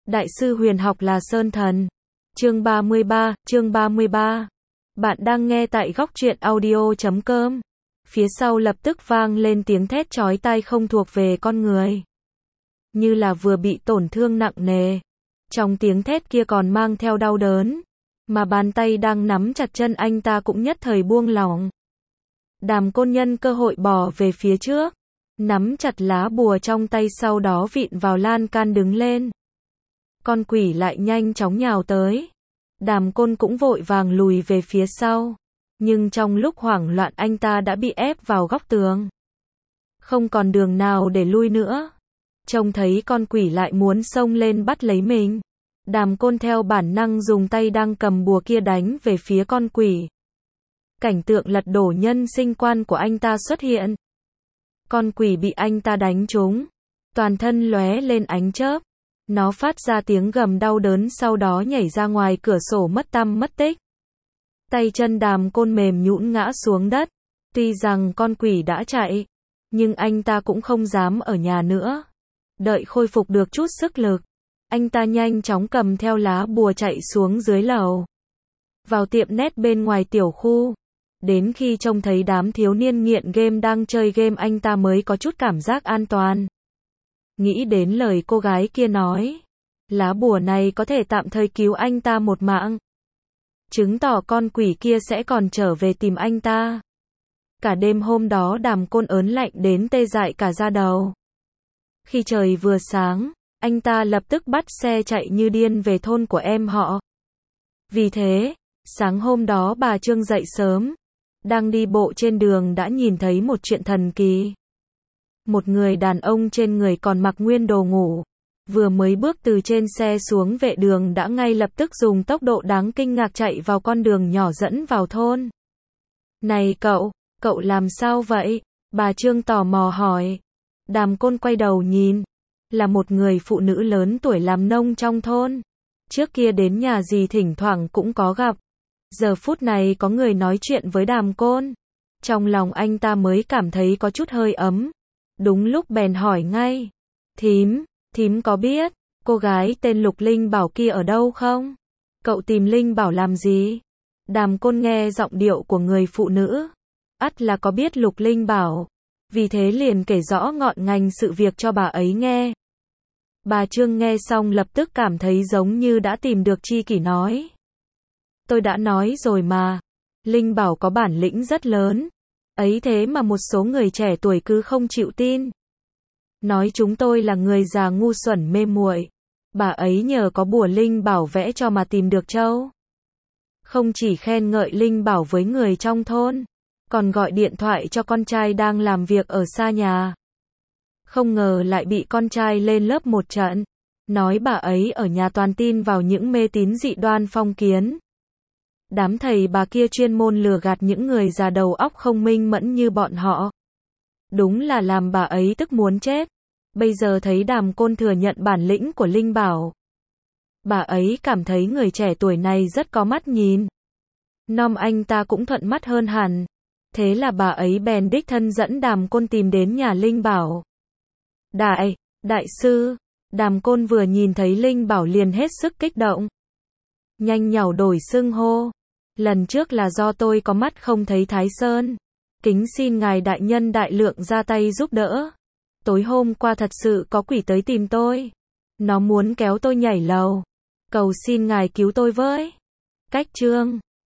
Đại sư huyền học là Sơn Thần. Chương 33. Bạn đang nghe tại góc truyện audio.com. Phía sau lập tức vang lên tiếng thét chói tai không thuộc về con người. Như là vừa bị tổn thương nặng nề. Trong tiếng thét kia còn mang theo đau đớn. Mà bàn tay đang nắm chặt chân anh ta cũng nhất thời buông lỏng. Đàm Côn nhân cơ hội bỏ về phía trước. Nắm chặt lá bùa trong tay sau đó vịn vào lan can đứng lên. Con quỷ lại nhanh chóng nhào tới. Đàm Côn cũng vội vàng lùi về phía sau. Nhưng trong lúc hoảng loạn anh ta đã bị ép vào góc tường. Không còn đường nào để lui nữa. Trông thấy con quỷ lại muốn xông lên bắt lấy mình. Đàm Côn theo bản năng dùng tay đang cầm bùa kia đánh về phía con quỷ. Cảnh tượng lật đổ nhân sinh quan của anh ta xuất hiện. Con quỷ bị anh ta đánh trúng. Toàn thân lóe lên ánh chớp. Nó phát ra tiếng gầm đau đớn sau đó nhảy ra ngoài cửa sổ mất tăm mất tích. Tay chân Đàm Côn mềm nhũn ngã xuống đất. Tuy rằng con quỷ đã chạy, nhưng anh ta cũng không dám ở nhà nữa. Đợi khôi phục được chút sức lực, anh ta nhanh chóng cầm theo lá bùa chạy xuống dưới lầu. Vào tiệm net bên ngoài tiểu khu. Đến khi trông thấy đám thiếu niên nghiện game đang chơi game anh ta mới có chút cảm giác an toàn. Nghĩ đến lời cô gái kia nói. Lá bùa này có thể tạm thời cứu anh ta một mạng. Chứng tỏ con quỷ kia sẽ còn trở về tìm anh ta. Cả đêm hôm đó Đàm Côn ớn lạnh đến tê dại cả da đầu. Khi trời vừa sáng, anh ta lập tức bắt xe chạy như điên về thôn của em họ. Vì thế, sáng hôm đó bà Trương dậy sớm. Đang đi bộ trên đường đã nhìn thấy một chuyện thần kỳ. Một người đàn ông trên người còn mặc nguyên đồ ngủ. Vừa mới bước từ trên xe xuống vệ đường đã ngay lập tức dùng tốc độ đáng kinh ngạc chạy vào con đường nhỏ dẫn vào thôn. Này cậu làm sao vậy? Bà Trương tò mò hỏi. Đàm Côn quay đầu nhìn. Là một người phụ nữ lớn tuổi làm nông trong thôn. Trước kia đến nhà gì thỉnh thoảng cũng có gặp. Giờ phút này có người nói chuyện với Đàm Côn. Trong lòng anh ta mới cảm thấy có chút hơi ấm. Đúng lúc bèn hỏi ngay. Thím có biết, cô gái tên Lục Linh Bảo kia ở đâu không? Cậu tìm Linh Bảo làm gì? Đàm Côn nghe giọng điệu của người phụ nữ. Ắt là có biết Lục Linh Bảo. Vì thế liền kể rõ ngọn ngành sự việc cho bà ấy nghe. Bà Trương nghe xong lập tức cảm thấy giống như đã tìm được tri kỷ nói. Tôi đã nói rồi mà. Linh Bảo có bản lĩnh rất lớn. Ấy thế mà một số người trẻ tuổi cứ không chịu tin. Nói chúng tôi là người già ngu xuẩn mê muội. Bà ấy nhờ có bùa Linh Bảo vẽ cho mà tìm được châu. Không chỉ khen ngợi Linh Bảo với người trong thôn, còn gọi điện thoại cho con trai đang làm việc ở xa nhà. Không ngờ lại bị con trai lên lớp một trận. Nói bà ấy ở nhà toàn tin vào những mê tín dị đoan phong kiến. Đám thầy bà kia chuyên môn lừa gạt những người già đầu óc không minh mẫn như bọn họ. Đúng là làm bà ấy tức muốn chết. Bây giờ thấy Đàm Côn thừa nhận bản lĩnh của Linh Bảo. Bà ấy cảm thấy người trẻ tuổi này rất có mắt nhìn. Nom anh ta cũng thuận mắt hơn hẳn. Thế là bà ấy bèn đích thân dẫn Đàm Côn tìm đến nhà Linh Bảo. Đại sư, Đàm Côn vừa nhìn thấy Linh Bảo liền hết sức kích động. Nhanh nhảu đổi xưng hô. Lần trước là do tôi có mắt không thấy Thái Sơn. Kính xin ngài đại nhân đại lượng ra tay giúp đỡ. Tối hôm qua thật sự có quỷ tới tìm tôi. Nó muốn kéo tôi nhảy lầu. Cầu xin ngài cứu tôi với. Cách chương